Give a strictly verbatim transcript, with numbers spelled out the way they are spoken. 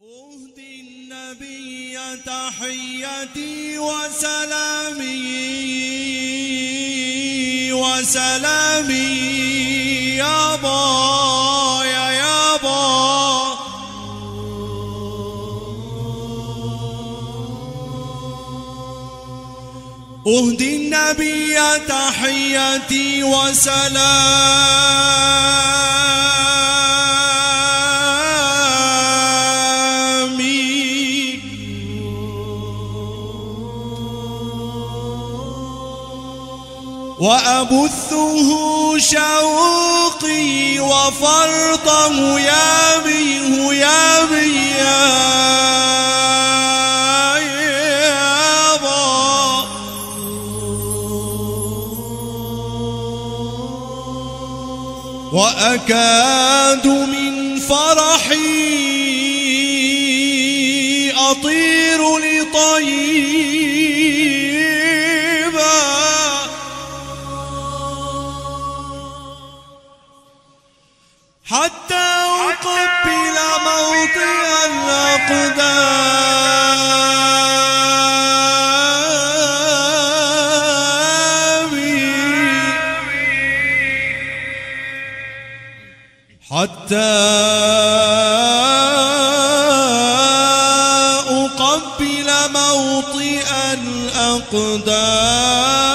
أهدي النبي تحيتي وسلامي وسلامي يابا يا يابا. أهدي النبي تحيتي وسلامي وأبثه شوقي وفرطه يا بيه يا بيه وأكاد من فرحي أطير لطيبا حتى أقبل موطئ الأقدام حتى أقبل موطئ الأقدام.